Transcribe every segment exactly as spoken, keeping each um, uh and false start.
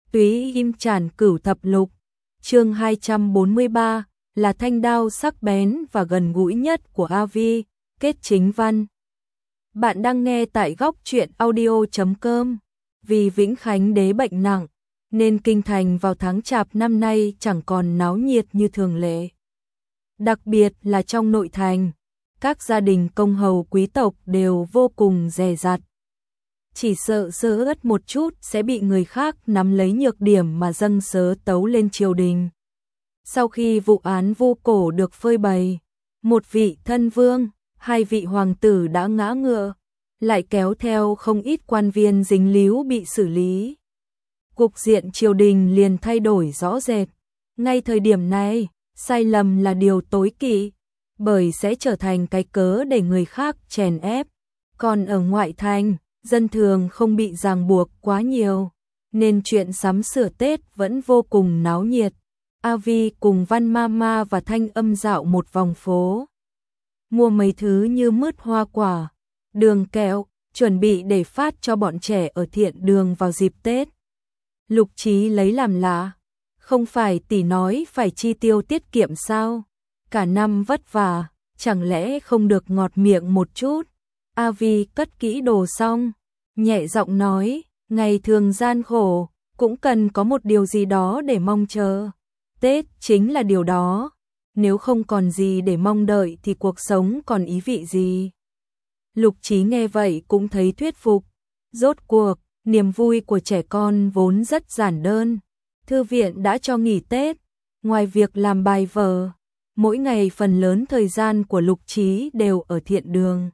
Túy Im Trản Cửu Thập Lục, chương hai trăm bốn mươi ba, là thanh đao sắc bén và gần gũi nhất của a vê, kết chính văn. Bạn đang nghe tại góc truyện audio chấm com. Vì Vĩnh Khánh đế bệnh nặng, nên kinh thành vào tháng Chạp năm nay chẳng còn náo nhiệt như thường lệ. Đặc biệt là trong nội thành, các gia đình công hầu quý tộc đều vô cùng dè dặt. Chỉ sợ sơ ớt một chút sẽ bị người khác nắm lấy nhược điểm mà dâng sớ tấu lên triều đình. Sau khi vụ án Vu Cổ được phơi bày, một vị thân vương, hai vị hoàng tử đã ngã ngựa, lại kéo theo không ít quan viên dính líu bị xử lý. Cục diện triều đình liền thay đổi rõ rệt. Ngay thời điểm này, sai lầm là điều tối kỵ, bởi sẽ trở thành cái cớ để người khác chèn ép. Còn ở ngoại thành, dân thường không bị ràng buộc quá nhiều, nên chuyện sắm sửa Tết vẫn vô cùng náo nhiệt. a vê cùng Văn Mama và Thanh Âm dạo một vòng phố, mua mấy thứ như mứt hoa quả, đường kẹo, chuẩn bị để phát cho bọn trẻ ở thiện đường vào dịp Tết. Lục Trí lấy làm lạ, không phải tỷ nói phải chi tiêu tiết kiệm sao? Cả năm vất vả, chẳng lẽ không được ngọt miệng một chút? a vê cất kỹ đồ xong, nhẹ giọng nói, ngày thường gian khổ, cũng cần có một điều gì đó để mong chờ. Tết chính là điều đó, nếu không còn gì để mong đợi thì cuộc sống còn ý vị gì? Lục Trí nghe vậy cũng thấy thuyết phục. Rốt cuộc, niềm vui của trẻ con vốn rất giản đơn. Thư viện đã cho nghỉ Tết, ngoài việc làm bài vở, mỗi ngày phần lớn thời gian của Lục Trí đều ở thiện đường.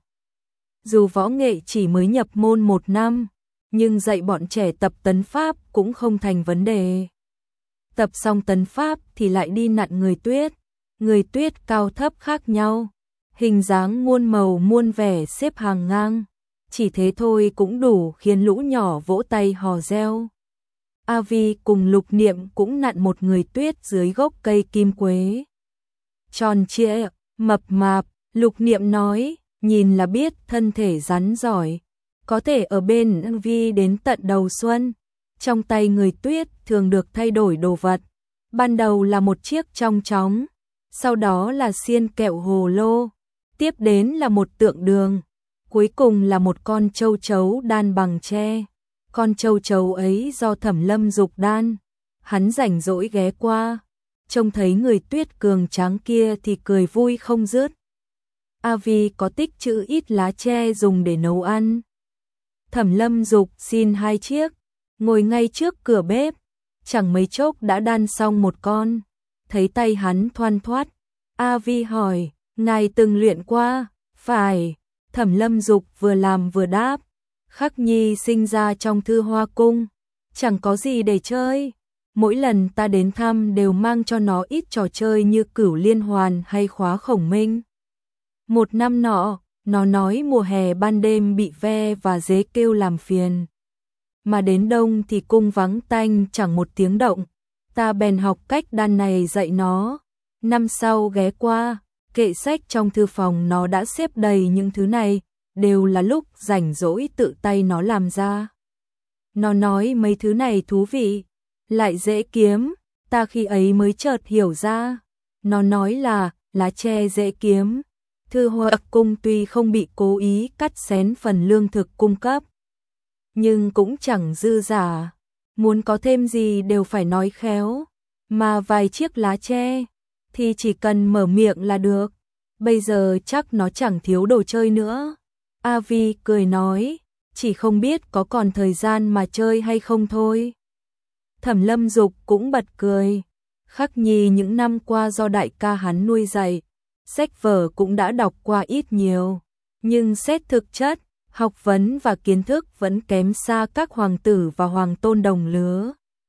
Dù võ nghệ chỉ mới nhập môn một năm, nhưng dạy bọn trẻ tập tấn pháp cũng không thành vấn đề. Tập xong tấn pháp thì lại đi nặn người tuyết. Người tuyết cao thấp khác nhau, hình dáng muôn màu muôn vẻ xếp hàng ngang. Chỉ thế thôi cũng đủ khiến lũ nhỏ vỗ tay hò reo. a vê cùng Lục Niệm cũng nặn một người tuyết dưới gốc cây kim quế. Tròn trịa, mập mạp, Lục Niệm nói, nhìn là biết thân thể rắn giỏi, có thể ở bên a vê đến tận đầu xuân. Trong tay người tuyết thường được thay đổi đồ vật. Ban đầu là một chiếc chong chóng, sau đó là xiên kẹo hồ lô, tiếp đến là một tượng đường, cuối cùng là một con châu chấu đan bằng tre. Con châu chấu ấy do Thẩm Lâm Dục đan. Hắn rảnh rỗi ghé qua, trông thấy người tuyết cường tráng kia thì cười vui không dứt. a vê có tích trữ ít lá tre dùng để nấu ăn. Thẩm Lâm Dục xin hai chiếc, ngồi ngay trước cửa bếp, chẳng mấy chốc đã đan xong một con. Thấy tay hắn thoăn thoắt, a vê hỏi, ngài từng luyện qua? Phải. Thẩm Lâm Dục vừa làm vừa đáp, Khắc Nhi sinh ra trong Thư Hoa Cung, chẳng có gì để chơi. Mỗi lần ta đến thăm đều mang cho nó ít trò chơi như Cửu Liên Hoàn hay Khóa Khổng Minh. Một năm nọ, nó nói mùa hè ban đêm bị ve và dế kêu làm phiền, mà đến đông thì cung vắng tanh chẳng một tiếng động. Ta bèn học cách đan này dạy nó. Năm sau ghé qua, kệ sách trong thư phòng nó đã xếp đầy những thứ này, đều là lúc rảnh rỗi tự tay nó làm ra. Nó nói mấy thứ này thú vị, lại dễ kiếm, ta khi ấy mới chợt hiểu ra. Nó nói là lá tre dễ kiếm. Thư Hoa Cung tuy không bị cố ý cắt xén phần lương thực cung cấp, nhưng cũng chẳng dư giả, muốn có thêm gì đều phải nói khéo, mà vài chiếc lá tre thì chỉ cần mở miệng là được. Bây giờ chắc nó chẳng thiếu đồ chơi nữa. a vê cười nói, chỉ không biết có còn thời gian mà chơi hay không thôi. Thẩm Lâm Dục cũng bật cười, Khắc Nhi những năm qua do đại ca hắn nuôi dạy, sách vở cũng đã đọc qua ít nhiều, nhưng xét thực chất, học vấn và kiến thức vẫn kém xa các hoàng tử và hoàng tôn đồng lứa.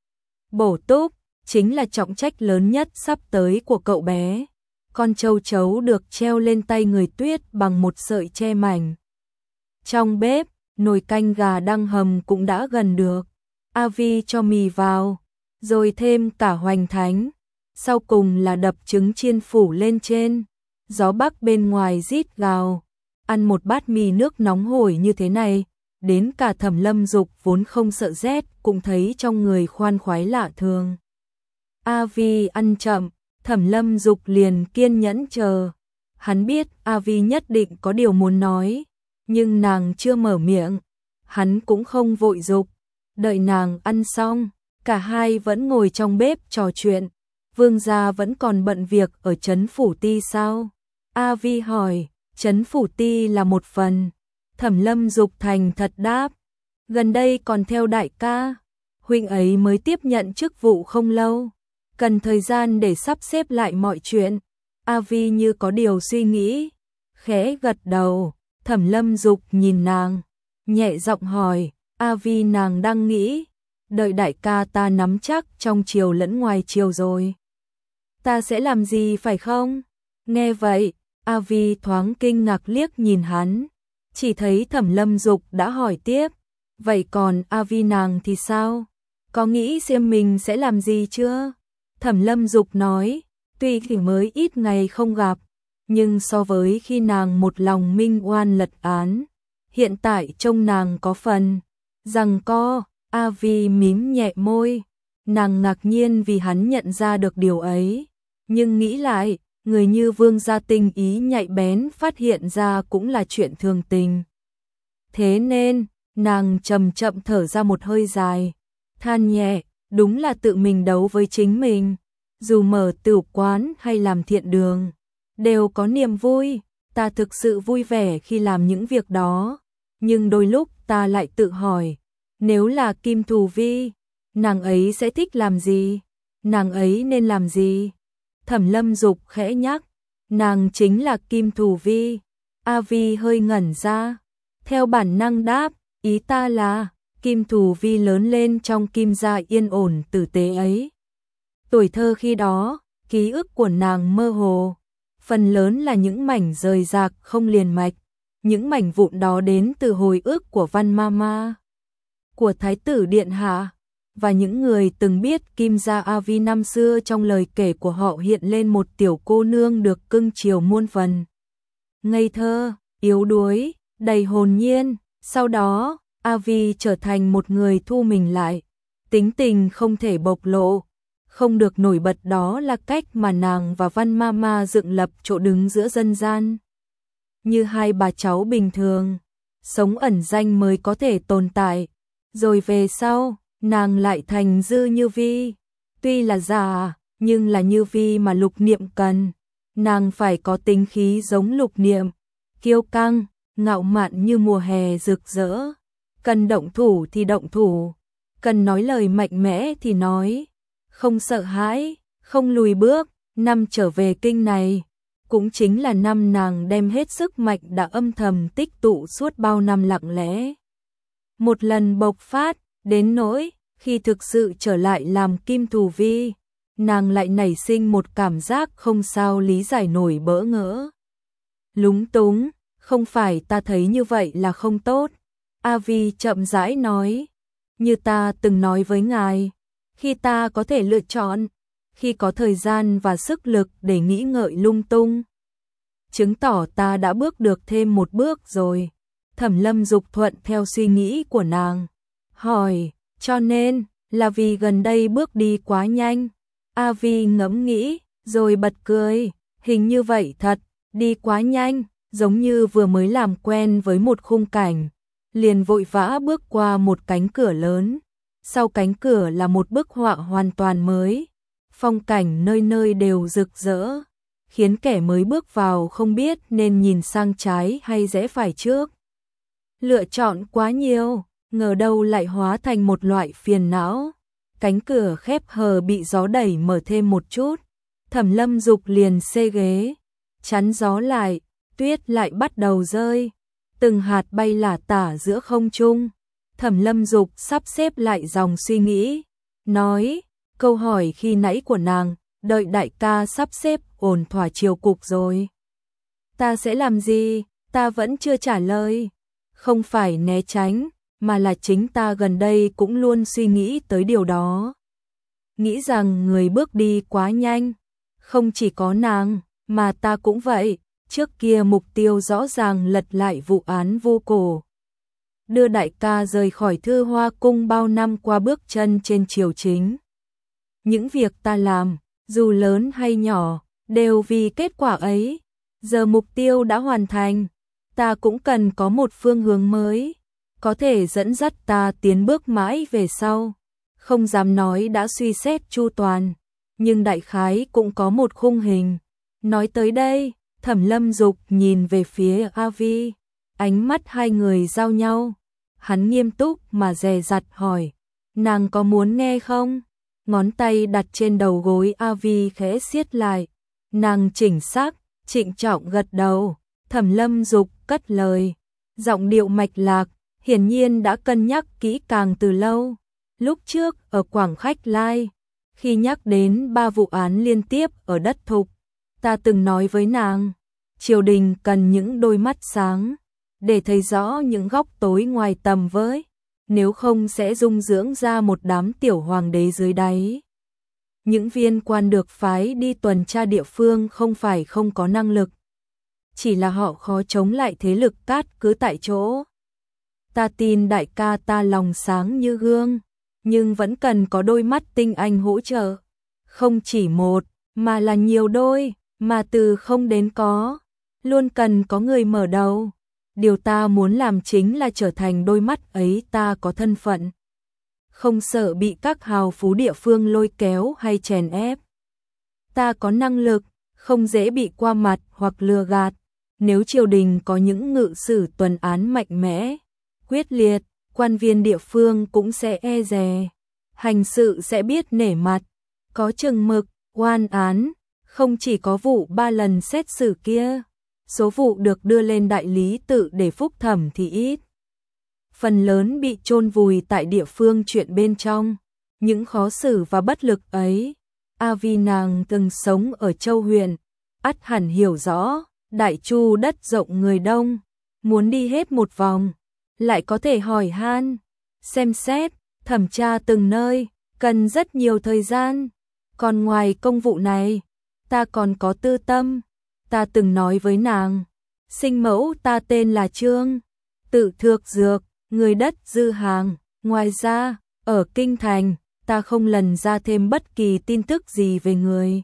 Bổ túc chính là trọng trách lớn nhất sắp tới của cậu bé. Con châu chấu được treo lên tay người tuyết bằng một sợi tre mảnh. Trong bếp, nồi canh gà đang hầm cũng đã gần được. a vê cho mì vào, rồi thêm cả hoành thánh. Sau cùng là đập trứng chiên phủ lên trên. Gió bắc bên ngoài rít gào. Ăn một bát mì nước nóng hổi như thế này, đến cả Thẩm Lâm Dục vốn không sợ rét cũng thấy trong người khoan khoái lạ thường. A Vi ăn chậm, Thẩm Lâm Dục liền kiên nhẫn chờ. Hắn biết A Vi nhất định có điều muốn nói, nhưng nàng chưa mở miệng, hắn cũng không vội dục. Đợi nàng ăn xong, cả hai vẫn ngồi trong bếp trò chuyện. Vương gia vẫn còn bận việc ở trấn Phủ Ti sao? A Vi hỏi. Trấn Phủ Ti là một phần. Thẩm Lâm Dục thành thật đáp. Gần đây còn theo đại ca. Huynh ấy mới tiếp nhận chức vụ không lâu, cần thời gian để sắp xếp lại mọi chuyện. A Vi như có điều suy nghĩ, khẽ gật đầu. Thẩm Lâm Dục nhìn nàng, nhẹ giọng hỏi. A Vi, nàng đang nghĩ, đợi đại ca ta nắm chắc trong triều lẫn ngoài triều rồi, ta sẽ làm gì phải không? Nghe vậy, A Vi thoáng kinh ngạc liếc nhìn hắn, chỉ thấy Thẩm Lâm Dục đã hỏi tiếp. Vậy còn A Vi nàng thì sao? Có nghĩ xem mình sẽ làm gì chưa? Thẩm Lâm Dục nói, tuy chỉ mới ít ngày không gặp, nhưng so với khi nàng một lòng minh oan lật án, hiện tại trông nàng có phần rằng co. A Vi mím nhẹ môi, nàng ngạc nhiên vì hắn nhận ra được điều ấy, nhưng nghĩ lại, người như Vương gia tinh ý nhạy bén phát hiện ra cũng là chuyện thường tình. Thế nên, nàng chậm chậm thở ra một hơi dài, than nhẹ, đúng là tự mình đấu với chính mình. Dù mở tửu quán hay làm thiện đường, đều có niềm vui, ta thực sự vui vẻ khi làm những việc đó, nhưng đôi lúc ta lại tự hỏi, nếu là Kim Thù Vi, nàng ấy sẽ thích làm gì? Nàng ấy nên làm gì? Thẩm Lâm Dục khẽ nhắc, nàng chính là Kim Thù Vi. A Vi hơi ngẩn ra, theo bản năng đáp, ý ta là, Kim Thù Vi lớn lên trong Kim gia yên ổn tử tế ấy. Tuổi thơ khi đó, ký ức của nàng mơ hồ, phần lớn là những mảnh rời rạc không liền mạch, những mảnh vụn đó đến từ hồi ức của Văn Mama, của Thái tử Điện Hạ, và những người từng biết Kim gia A Vi năm xưa. Trong lời kể của họ hiện lên một tiểu cô nương được cưng chiều muôn phần, ngây thơ, yếu đuối, đầy hồn nhiên. Sau đó, A Vi trở thành một người thu mình lại, tính tình không thể bộc lộ, không được nổi bật, đó là cách mà nàng và Văn Mama dựng lập chỗ đứng giữa dân gian. Như hai bà cháu bình thường, sống ẩn danh mới có thể tồn tại. Rồi về sau, nàng lại thành Dư Như Vi. Tuy là già, nhưng là Như Vi mà Lục Niệm cần. Nàng phải có tính khí giống Lục Niệm, kiêu căng, ngạo mạn như mùa hè rực rỡ. Cần động thủ thì động thủ, cần nói lời mạnh mẽ thì nói, không sợ hãi, không lùi bước. Năm trở về kinh này, cũng chính là năm nàng đem hết sức mạnh đã âm thầm tích tụ suốt bao năm lặng lẽ, một lần bộc phát, đến nỗi khi thực sự trở lại làm Kim Thù Vi, nàng lại nảy sinh một cảm giác không sao lý giải nổi, bỡ ngỡ, lúng túng. Không phải ta thấy như vậy là không tốt, A Vi chậm rãi nói, như ta từng nói với ngài, khi ta có thể lựa chọn, khi có thời gian và sức lực để nghĩ ngợi lung tung, chứng tỏ ta đã bước được thêm một bước rồi. Thẩm Lâm Dục thuận theo suy nghĩ của nàng, hỏi, cho nên, là vì gần đây bước đi quá nhanh? A Vi ngẫm nghĩ, rồi bật cười, hình như vậy thật, đi quá nhanh, giống như vừa mới làm quen với một khung cảnh, liền vội vã bước qua một cánh cửa lớn, sau cánh cửa là một bức họa hoàn toàn mới, phong cảnh nơi nơi đều rực rỡ, khiến kẻ mới bước vào không biết nên nhìn sang trái hay rẽ phải trước. Lựa chọn quá nhiều, ngờ đâu lại hóa thành một loại phiền não. Cánh cửa khép hờ bị gió đẩy mở thêm một chút, Thẩm Lâm Dục liền xê ghế, chắn gió lại, tuyết lại bắt đầu rơi, từng hạt bay lả tả giữa không trung. Thẩm Lâm Dục sắp xếp lại dòng suy nghĩ, nói, câu hỏi khi nãy của nàng, đợi đại ca sắp xếp ổn thỏa triều cục rồi, ta sẽ làm gì? Ta vẫn chưa trả lời. Không phải né tránh, mà là chính ta gần đây cũng luôn suy nghĩ tới điều đó. Nghĩ rằng người bước đi quá nhanh, không chỉ có nàng, mà ta cũng vậy. Trước kia mục tiêu rõ ràng lật lại vụ án vô cổ, đưa đại ca rời khỏi Thư Hoa Cung bao năm qua bước chân trên triều chính. Những việc ta làm, dù lớn hay nhỏ, đều vì kết quả ấy. Giờ mục tiêu đã hoàn thành, ta cũng cần có một phương hướng mới, có thể dẫn dắt ta tiến bước mãi về sau. Không dám nói đã suy xét chu toàn, nhưng đại khái cũng có một khung hình. Nói tới đây, Thẩm Lâm Dục nhìn về phía A Vi, ánh mắt hai người giao nhau. Hắn nghiêm túc mà dè dặt hỏi, nàng có muốn nghe không? Ngón tay đặt trên đầu gối A Vi khẽ siết lại, nàng chỉnh xác, trịnh trọng gật đầu. Thẩm Lâm Dục cất lời, giọng điệu mạch lạc, hiển nhiên đã cân nhắc kỹ càng từ lâu. Lúc trước ở Quảng Khách Lai, khi nhắc đến ba vụ án liên tiếp ở đất Thục, ta từng nói với nàng, triều đình cần những đôi mắt sáng, để thấy rõ những góc tối ngoài tầm với, nếu không sẽ dung dưỡng ra một đám tiểu hoàng đế dưới đáy. Những viên quan được phái đi tuần tra địa phương không phải không có năng lực, chỉ là họ khó chống lại thế lực cát cứ tại chỗ. Ta tin đại ca ta lòng sáng như gương, nhưng vẫn cần có đôi mắt tinh anh hỗ trợ. Không chỉ một, mà là nhiều đôi, mà từ không đến có, luôn cần có người mở đầu. Điều ta muốn làm chính là trở thành đôi mắt ấy. Ta có thân phận, không sợ bị các hào phú địa phương lôi kéo hay chèn ép. Ta có năng lực, không dễ bị qua mặt hoặc lừa gạt. Nếu triều đình có những ngự sử tuần án mạnh mẽ, quyết liệt, quan viên địa phương cũng sẽ e dè, hành sự sẽ biết nể mặt, có chừng mực, oan án. Không chỉ có vụ ba lần xét xử kia, số vụ được đưa lên đại lý tự để phúc thẩm thì ít. Phần lớn bị chôn vùi tại địa phương chuyện bên trong. Những khó xử và bất lực ấy, A Vi nàng từng sống ở Châu huyện, ắt hẳn hiểu rõ. Đại Chu đất rộng người đông, muốn đi hết một vòng, lại có thể hỏi han, xem xét, thẩm tra từng nơi, cần rất nhiều thời gian. Còn ngoài công vụ này, ta còn có tư tâm. Ta từng nói với nàng, sinh mẫu ta tên là Trương, tự Thược Dược, người đất Dư Hàng. Ngoài ra, ở Kinh Thành, ta không lần ra thêm bất kỳ tin tức gì về người.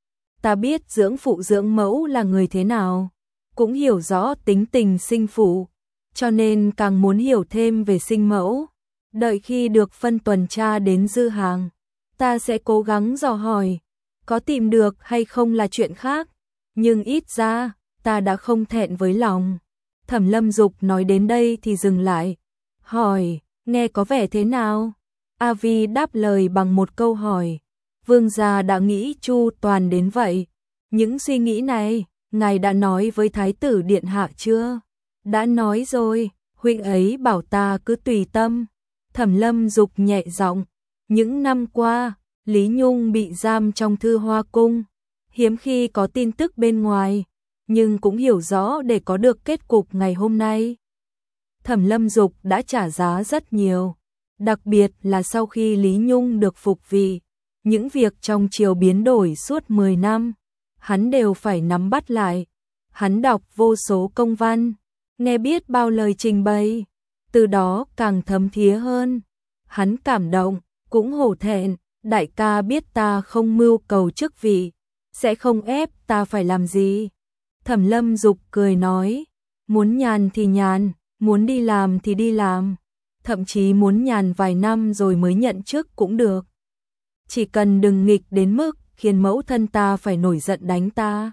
Ta biết dưỡng phụ dưỡng mẫu là người thế nào, cũng hiểu rõ tính tình sinh phụ, cho nên càng muốn hiểu thêm về sinh mẫu. Đợi khi được phân tuần tra đến Dư Hàng, ta sẽ cố gắng dò hỏi, có tìm được hay không là chuyện khác, nhưng ít ra, ta đã không thẹn với lòng. Thẩm Lâm Dục nói đến đây thì dừng lại, hỏi, nghe có vẻ thế nào? A Vi đáp lời bằng một câu hỏi, vương gia đã nghĩ chu toàn đến vậy. Những suy nghĩ này, ngài đã nói với Thái tử Điện Hạ chưa? Đã nói rồi, huynh ấy bảo ta cứ tùy tâm. Thẩm Lâm Dục nhẹ giọng, những năm qua, Lý Nhung bị giam trong Thư Hoa Cung, hiếm khi có tin tức bên ngoài, nhưng cũng hiểu rõ để có được kết cục ngày hôm nay. Thẩm Lâm Dục đã trả giá rất nhiều, đặc biệt là sau khi Lý Nhung được phục vị, những việc trong triều biến đổi suốt mười năm, hắn đều phải nắm bắt lại. Hắn đọc vô số công văn, nghe biết bao lời trình bày, từ đó càng thấm thía hơn. Hắn cảm động, cũng hổ thẹn, đại ca biết ta không mưu cầu chức vị, sẽ không ép ta phải làm gì. Thẩm Lâm Dục cười nói, muốn nhàn thì nhàn, muốn đi làm thì đi làm, thậm chí muốn nhàn vài năm rồi mới nhận chức cũng được. Chỉ cần đừng nghịch đến mức khiến mẫu thân ta phải nổi giận đánh ta.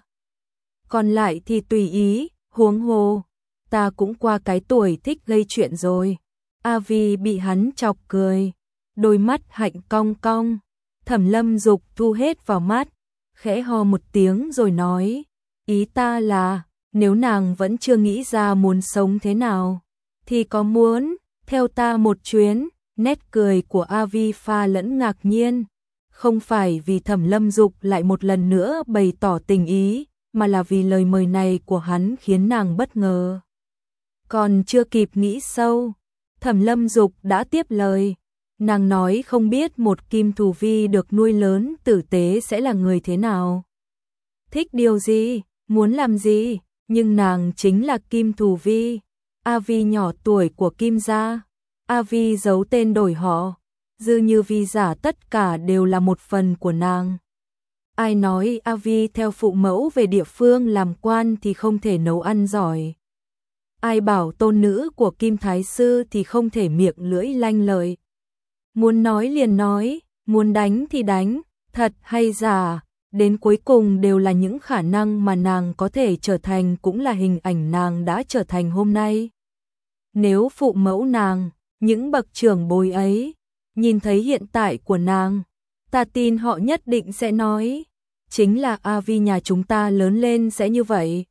Còn lại thì tùy ý, huống hồ, ta cũng qua cái tuổi thích gây chuyện rồi. A Vi bị hắn chọc cười, đôi mắt hạnh cong cong. Thẩm Lâm Dục thu hết vào mắt, khẽ ho một tiếng rồi nói, ý ta là, nếu nàng vẫn chưa nghĩ ra muốn sống thế nào, thì có muốn theo ta một chuyến? Nét cười của A Vi pha lẫn ngạc nhiên, không phải vì Thẩm Lâm Dục lại một lần nữa bày tỏ tình ý, mà là vì lời mời này của hắn khiến nàng bất ngờ. Còn chưa kịp nghĩ sâu, Thẩm Lâm Dục đã tiếp lời. Nàng nói không biết một Kim Thù Vi được nuôi lớn tử tế sẽ là người thế nào, thích điều gì, muốn làm gì, nhưng nàng chính là Kim Thù Vi. A Vi nhỏ tuổi của Kim gia. A Vi giấu tên đổi họ, dư như vi giả tất cả đều là một phần của nàng. Ai nói A Vi theo phụ mẫu về địa phương làm quan thì không thể nấu ăn giỏi. Ai bảo tôn nữ của Kim Thái Sư thì không thể miệng lưỡi lanh lợi. Muốn nói liền nói, muốn đánh thì đánh, thật hay giả, đến cuối cùng đều là những khả năng mà nàng có thể trở thành, cũng là hình ảnh nàng đã trở thành hôm nay. Nếu phụ mẫu nàng, những bậc trưởng bối ấy, nhìn thấy hiện tại của nàng, ta tin họ nhất định sẽ nói, chính là A Vi nhà chúng ta lớn lên sẽ như vậy.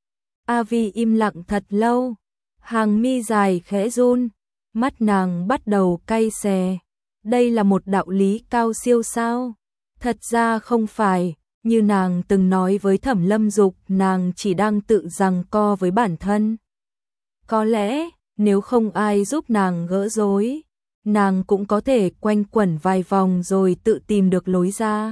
A Vi im lặng thật lâu, hàng mi dài khẽ run, mắt nàng bắt đầu cay xè. Đây là một đạo lý cao siêu sao? Thật ra không phải, như nàng từng nói với Thẩm Lâm Dục, nàng chỉ đang tự giằng co với bản thân. Có lẽ, nếu không ai giúp nàng gỡ rối, nàng cũng có thể quanh quẩn vài vòng rồi tự tìm được lối ra.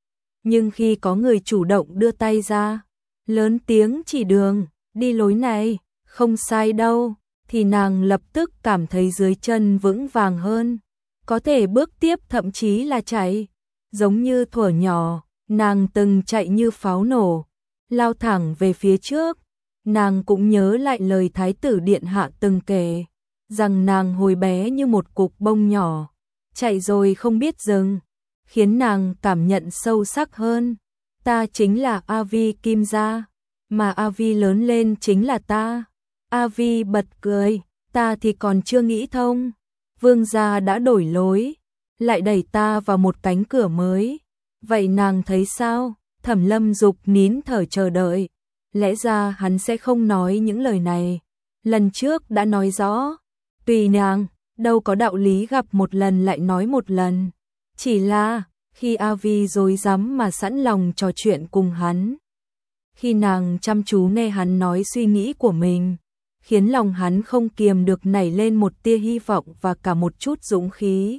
Nhưng khi có người chủ động đưa tay ra, lớn tiếng chỉ đường, đi lối này, không sai đâu, thì nàng lập tức cảm thấy dưới chân vững vàng hơn, có thể bước tiếp thậm chí là chạy. Giống như thuở nhỏ, nàng từng chạy như pháo nổ, lao thẳng về phía trước. Nàng cũng nhớ lại lời Thái tử Điện Hạ từng kể, rằng nàng hồi bé như một cục bông nhỏ, chạy rồi không biết dừng, khiến nàng cảm nhận sâu sắc hơn. Ta chính là A Vi Kim gia, mà A Vi lớn lên chính là ta. A Vi bật cười, ta thì còn chưa nghĩ thông. Vương gia đã đổi lối, lại đẩy ta vào một cánh cửa mới. Vậy nàng thấy sao? Thẩm Lâm Dục nín thở chờ đợi. Lẽ ra hắn sẽ không nói những lời này. Lần trước đã nói rõ. Tùy nàng, đâu có đạo lý gặp một lần lại nói một lần. Chỉ là, khi A Vi dối rắm mà sẵn lòng trò chuyện cùng hắn. Khi nàng chăm chú nghe hắn nói suy nghĩ của mình, khiến lòng hắn không kiềm được nảy lên một tia hy vọng và cả một chút dũng khí.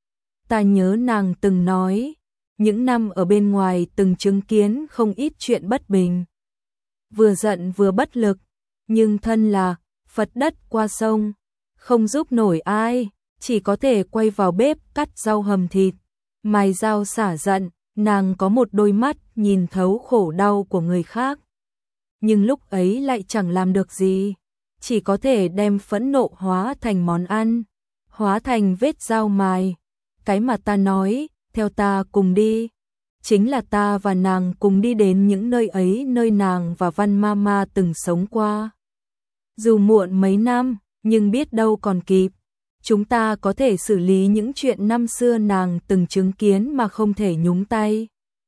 Ta nhớ nàng từng nói, những năm ở bên ngoài từng chứng kiến không ít chuyện bất bình. Vừa giận vừa bất lực, nhưng thân là Phật đất qua sông, không giúp nổi ai, chỉ có thể quay vào bếp cắt rau hầm thịt, mài dao xả giận. Nàng có một đôi mắt nhìn thấu khổ đau của người khác, nhưng lúc ấy lại chẳng làm được gì, chỉ có thể đem phẫn nộ hóa thành món ăn, hóa thành vết dao mài. Cái mà ta nói, theo ta cùng đi, chính là ta và nàng cùng đi đến những nơi ấy, nơi nàng và Văn Mama từng sống qua. Dù muộn mấy năm, nhưng biết đâu còn kịp, chúng ta có thể xử lý những chuyện năm xưa nàng từng chứng kiến mà không thể nhúng tay.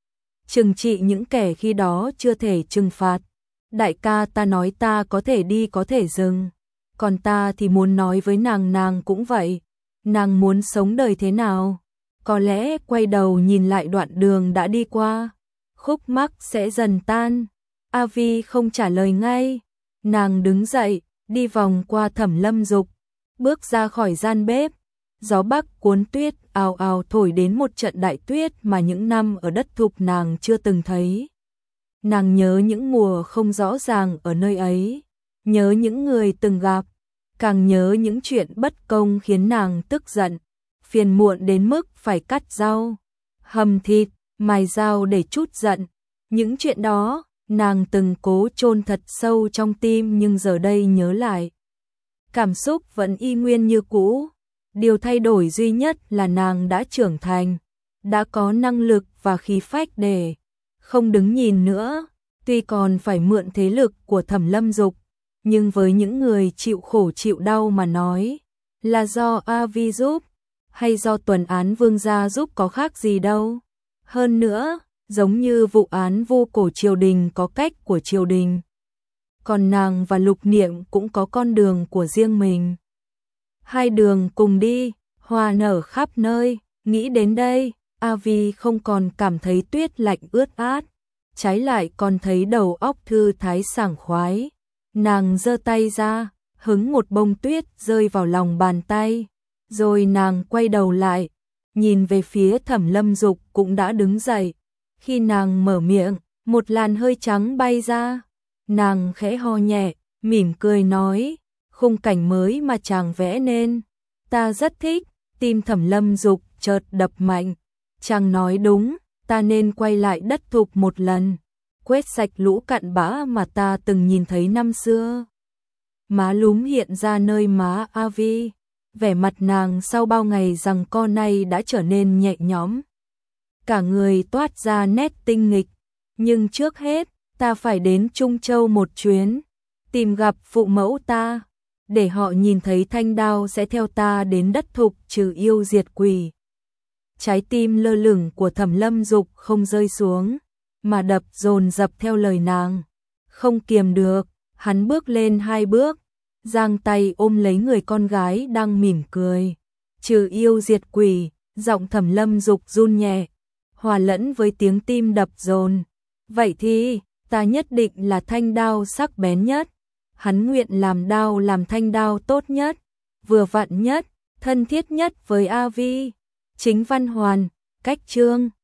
Trừng trị những kẻ khi đó chưa thể trừng phạt. Đại ca, ta nói ta có thể đi có thể dừng, còn ta thì muốn nói với nàng, nàng cũng vậy. Nàng muốn sống đời thế nào? Có lẽ quay đầu nhìn lại đoạn đường đã đi qua, khúc mắc sẽ dần tan. A Vi không trả lời ngay, nàng đứng dậy, đi vòng qua Thẩm Lâm Dục, bước ra khỏi gian bếp. Gió bắc cuốn tuyết ào ào thổi đến một trận đại tuyết mà những năm ở đất thục nàng chưa từng thấy. Nàng nhớ những mùa không rõ ràng ở nơi ấy, nhớ những người từng gặp, càng nhớ những chuyện bất công khiến nàng tức giận, phiền muộn đến mức phải cắt rau, hầm thịt, mài dao để trút giận. Những chuyện đó, nàng từng cố chôn thật sâu trong tim, nhưng giờ đây nhớ lại, cảm xúc vẫn y nguyên như cũ. Điều thay đổi duy nhất là nàng đã trưởng thành, đã có năng lực và khí phách để không đứng nhìn nữa. Tuy còn phải mượn thế lực của Thẩm Lâm Dục, nhưng với những người chịu khổ chịu đau mà nói, là do A Vi giúp, hay do Tuần Án Vương gia giúp có khác gì đâu. Hơn nữa, giống như vụ án vu cổ triều đình có cách của triều đình, còn nàng và Lục Niệm cũng có con đường của riêng mình. Hai đường cùng đi, hoa nở khắp nơi. Nghĩ đến đây, A Vi không còn cảm thấy tuyết lạnh ướt át, trái lại còn thấy đầu óc thư thái sảng khoái. Nàng giơ tay ra, hứng một bông tuyết rơi vào lòng bàn tay, rồi nàng quay đầu lại, nhìn về phía Thẩm Lâm Dục cũng đã đứng dậy. Khi nàng mở miệng, một làn hơi trắng bay ra, nàng khẽ ho nhẹ, mỉm cười nói, khúc khung cảnh mới mà chàng vẽ nên. Ta rất thích, tim Thẩm Lâm Dục chợt đập mạnh. Chàng nói đúng, ta nên quay lại đất thục một lần, quét sạch lũ cặn bã mà ta từng nhìn thấy năm xưa. Má lúm hiện ra nơi má A Vi, vẻ mặt nàng sau bao ngày rằng co này đã trở nên nhẹ nhõm. Cả người toát ra nét tinh nghịch, nhưng trước hết, ta phải đến Trung Châu một chuyến, tìm gặp phụ mẫu ta, để họ nhìn thấy thanh đao sẽ theo ta đến đất thục trừ yêu diệt quỷ. Trái tim lơ lửng của Thẩm Lâm Dục không rơi xuống, mà đập dồn dập theo lời nàng. Không kiềm được, hắn bước lên hai bước, giang tay ôm lấy người con gái đang mỉm cười. Trừ yêu diệt quỷ, giọng Thẩm Lâm Dục run nhẹ, hòa lẫn với tiếng tim đập dồn. Vậy thì, ta nhất định là thanh đao sắc bén nhất. Hắn nguyện làm đao làm thanh đao tốt nhất, vừa vặn nhất, thân thiết nhất với A Vi. Chính văn hoàn, cách chương.